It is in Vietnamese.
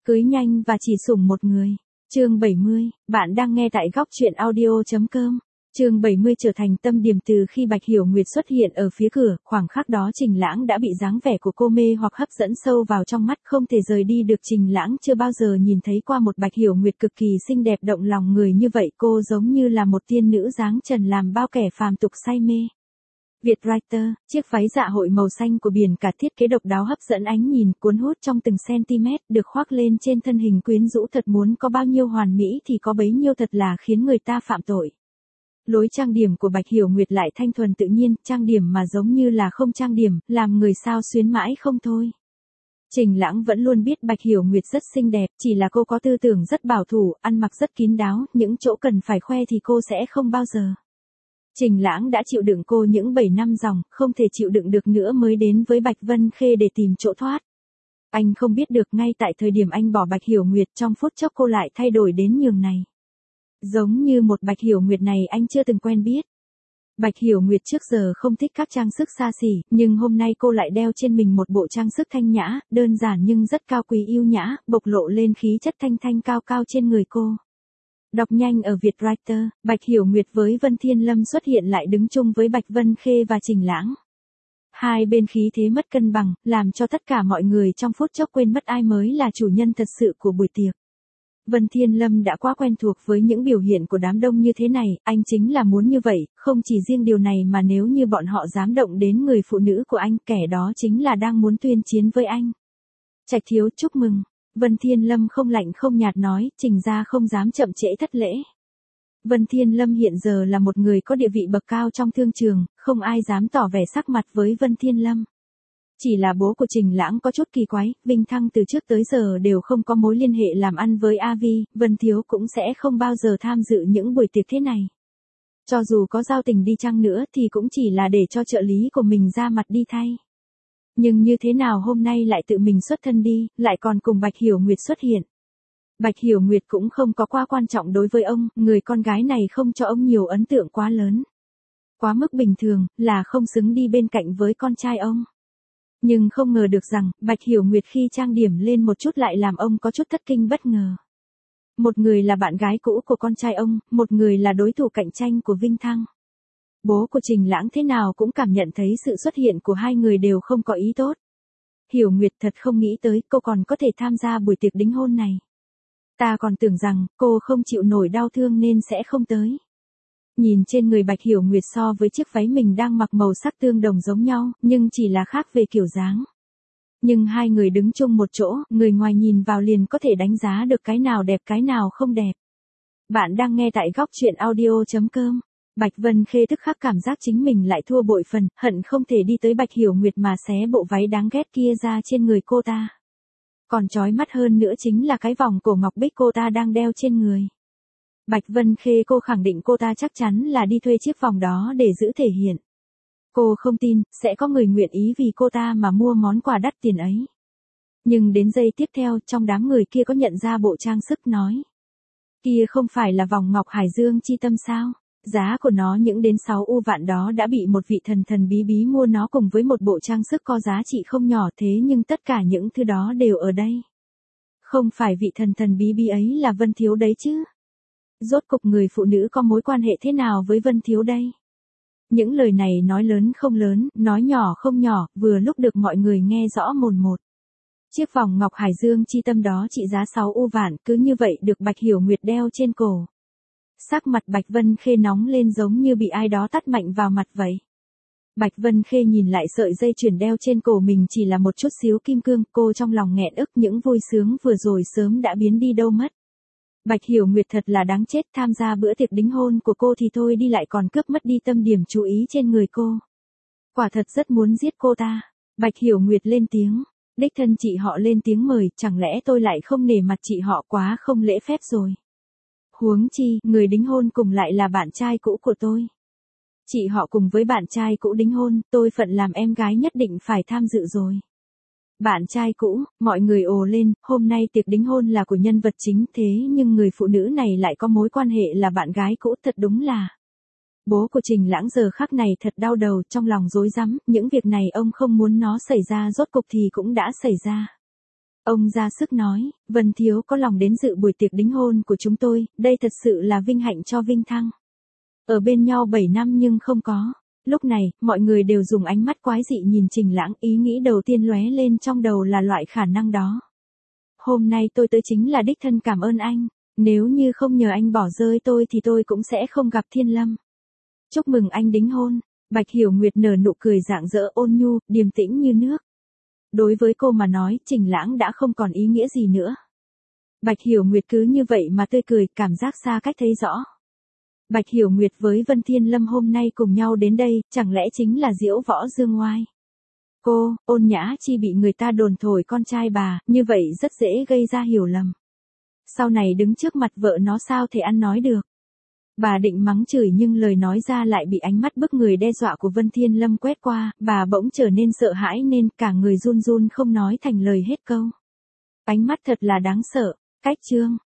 Cưới nhanh và chỉ sủng một người. Chương 70, bạn đang nghe tại góc truyện audio.com. Chương 70 trở thành tâm điểm từ khi Bạch Hiểu Nguyệt xuất hiện ở phía cửa, khoảnh khắc đó Trình Lãng đã bị dáng vẻ của cô mê hoặc hấp dẫn sâu vào trong mắt, không thể rời đi được. Trình Lãng chưa bao giờ nhìn thấy qua một Bạch Hiểu Nguyệt cực kỳ xinh đẹp động lòng người như vậy, cô giống như là một tiên nữ dáng trần làm bao kẻ phàm tục say mê. Vietwriter, chiếc váy dạ hội màu xanh của biển cả thiết kế độc đáo hấp dẫn ánh nhìn, cuốn hút trong từng cm, được khoác lên trên thân hình quyến rũ thật, muốn có bao nhiêu hoàn mỹ thì có bấy nhiêu, thật là khiến người ta phạm tội. Lối trang điểm của Bạch Hiểu Nguyệt lại thanh thuần tự nhiên, trang điểm mà giống như là không trang điểm, làm người sao xuyến mãi không thôi. Trình Lãng vẫn luôn biết Bạch Hiểu Nguyệt rất xinh đẹp, chỉ là cô có tư tưởng rất bảo thủ, ăn mặc rất kín đáo, những chỗ cần phải khoe thì cô sẽ không bao giờ. Trình Lãng đã chịu đựng cô những 7 năm dòng, không thể chịu đựng được nữa mới đến với Bạch Vân Khê để tìm chỗ thoát. Anh không biết được ngay tại thời điểm anh bỏ Bạch Hiểu Nguyệt, trong phút chốc cô lại thay đổi đến nhường này. Giống như một Bạch Hiểu Nguyệt này anh chưa từng quen biết. Bạch Hiểu Nguyệt trước giờ không thích các trang sức xa xỉ, nhưng hôm nay cô lại đeo trên mình một bộ trang sức thanh nhã, đơn giản nhưng rất cao quý yêu nhã, bộc lộ lên khí chất thanh thanh cao cao trên người cô. Đọc nhanh ở Vietwriter, Bạch Hiểu Nguyệt với Vân Thiên Lâm xuất hiện lại đứng chung với Bạch Vân Khê và Trình Lãng. Hai bên khí thế mất cân bằng, làm cho tất cả mọi người trong phút chốc quên mất ai mới là chủ nhân thật sự của buổi tiệc. Vân Thiên Lâm đã quá quen thuộc với những biểu hiện của đám đông như thế này, anh chính là muốn như vậy, không chỉ riêng điều này mà nếu như bọn họ dám động đến người phụ nữ của anh, kẻ đó chính là đang muốn tuyên chiến với anh. Trạch thiếu chúc mừng. Vân Thiên Lâm không lạnh không nhạt nói, Trình gia không dám chậm trễ thất lễ. Vân Thiên Lâm hiện giờ là một người có địa vị bậc cao trong thương trường, không ai dám tỏ vẻ sắc mặt với Vân Thiên Lâm. Chỉ là bố của Trình Lãng có chút kỳ quái, Vinh Thăng từ trước tới giờ đều không có mối liên hệ làm ăn với A Vi, Vân Thiếu cũng sẽ không bao giờ tham dự những buổi tiệc thế này. Cho dù có giao tình đi chăng nữa thì cũng chỉ là để cho trợ lý của mình ra mặt đi thay. Nhưng như thế nào hôm nay lại tự mình xuất thân đi, lại còn cùng Bạch Hiểu Nguyệt xuất hiện. Bạch Hiểu Nguyệt cũng không có quá quan trọng đối với ông, người con gái này không cho ông nhiều ấn tượng quá lớn. Quá mức bình thường, là không xứng đi bên cạnh với con trai ông. Nhưng không ngờ được rằng, Bạch Hiểu Nguyệt khi trang điểm lên một chút lại làm ông có chút thất kinh bất ngờ. Một người là bạn gái cũ của con trai ông, một người là đối thủ cạnh tranh của Vinh Thăng. Bố của Trình Lãng thế nào cũng cảm nhận thấy sự xuất hiện của hai người đều không có ý tốt. Hiểu Nguyệt thật không nghĩ tới cô còn có thể tham gia buổi tiệc đính hôn này. Ta còn tưởng rằng cô không chịu nổi đau thương nên sẽ không tới. Nhìn trên người Bạch Hiểu Nguyệt so với chiếc váy mình đang mặc màu sắc tương đồng giống nhau, nhưng chỉ là khác về kiểu dáng. Nhưng hai người đứng chung một chỗ, người ngoài nhìn vào liền có thể đánh giá được cái nào đẹp cái nào không đẹp. Bạn đang nghe tại góc truyện audio.com. Bạch Vân Khê tức khắc cảm giác chính mình lại thua bội phần, hận không thể đi tới Bạch Hiểu Nguyệt mà xé bộ váy đáng ghét kia ra trên người cô ta. Còn chói mắt hơn nữa chính là cái vòng cổ ngọc bích cô ta đang đeo trên người. Bạch Vân Khê cô khẳng định cô ta chắc chắn là đi thuê chiếc vòng đó để giữ thể hiện. Cô không tin, sẽ có người nguyện ý vì cô ta mà mua món quà đắt tiền ấy. Nhưng đến giây tiếp theo, trong đám người kia có nhận ra bộ trang sức nói. Kia không phải là vòng ngọc Hải Dương chi tâm sao? Giá của nó những đến 6 u vạn đó đã bị một vị thần thần bí bí mua nó cùng với một bộ trang sức có giá trị không nhỏ, thế nhưng tất cả những thứ đó đều ở đây. Không phải vị thần thần bí bí ấy là Vân Thiếu đấy chứ? Rốt cục người phụ nữ có mối quan hệ thế nào với Vân Thiếu đây? Những lời này nói lớn không lớn, nói nhỏ không nhỏ, vừa lúc được mọi người nghe rõ mồn một. Chiếc vòng ngọc Hải Dương chi tâm đó trị giá 6 u vạn, cứ như vậy được Bạch Hiểu Nguyệt đeo trên cổ. Sắc mặt Bạch Vân Khê nóng lên giống như bị ai đó tát mạnh vào mặt vậy. Bạch Vân Khê nhìn lại sợi dây chuyền đeo trên cổ mình chỉ là một chút xíu kim cương, cô trong lòng nghẹn ức, những vui sướng vừa rồi sớm đã biến đi đâu mất. Bạch Hiểu Nguyệt thật là đáng chết, tham gia bữa tiệc đính hôn của cô thì thôi đi lại còn cướp mất đi tâm điểm chú ý trên người cô. Quả thật rất muốn giết cô ta. Bạch Hiểu Nguyệt lên tiếng, đích thân chị họ lên tiếng mời, chẳng lẽ tôi lại không nể mặt chị họ quá không lễ phép rồi. Huống chi, người đính hôn cùng lại là bạn trai cũ của tôi. Chị họ cùng với bạn trai cũ đính hôn, tôi phận làm em gái nhất định phải tham dự rồi. Bạn trai cũ, mọi người ồ lên, hôm nay tiệc đính hôn là của nhân vật chính thế nhưng người phụ nữ này lại có mối quan hệ là bạn gái cũ, thật đúng là. Bố của Trình Lãng giờ khắc này thật đau đầu, trong lòng rối rắm, những việc này ông không muốn nó xảy ra rốt cục thì cũng đã xảy ra. Ông ra sức nói, Vân Thiếu có lòng đến dự buổi tiệc đính hôn của chúng tôi, đây thật sự là vinh hạnh cho Vinh Thăng. Ở bên nhau 7 năm nhưng không có. Lúc này, mọi người đều dùng ánh mắt quái dị nhìn Trình Lãng, ý nghĩ đầu tiên lóe lên trong đầu là loại khả năng đó. Hôm nay tôi tới chính là đích thân cảm ơn anh, nếu như không nhờ anh bỏ rơi tôi thì tôi cũng sẽ không gặp Thiên Lâm. Chúc mừng anh đính hôn. Bạch Hiểu Nguyệt nở nụ cười rạng rỡ ôn nhu, điềm tĩnh như nước. Đối với cô mà nói, Trình Lãng đã không còn ý nghĩa gì nữa. Bạch Hiểu Nguyệt cứ như vậy mà tươi cười, cảm giác xa cách thấy rõ. Bạch Hiểu Nguyệt với Vân Thiên Lâm hôm nay cùng nhau đến đây, chẳng lẽ chính là diễu võ dương oai. Cô, Ôn Nhã Chi bị người ta đồn thổi con trai bà, như vậy rất dễ gây ra hiểu lầm. Sau này đứng trước mặt vợ nó sao thể ăn nói được. Bà định mắng chửi nhưng lời nói ra lại bị ánh mắt bức người đe dọa của Vân Thiên Lâm quét qua, bà bỗng trở nên sợ hãi nên cả người run run không nói thành lời hết câu. Ánh mắt thật là đáng sợ. Cách chương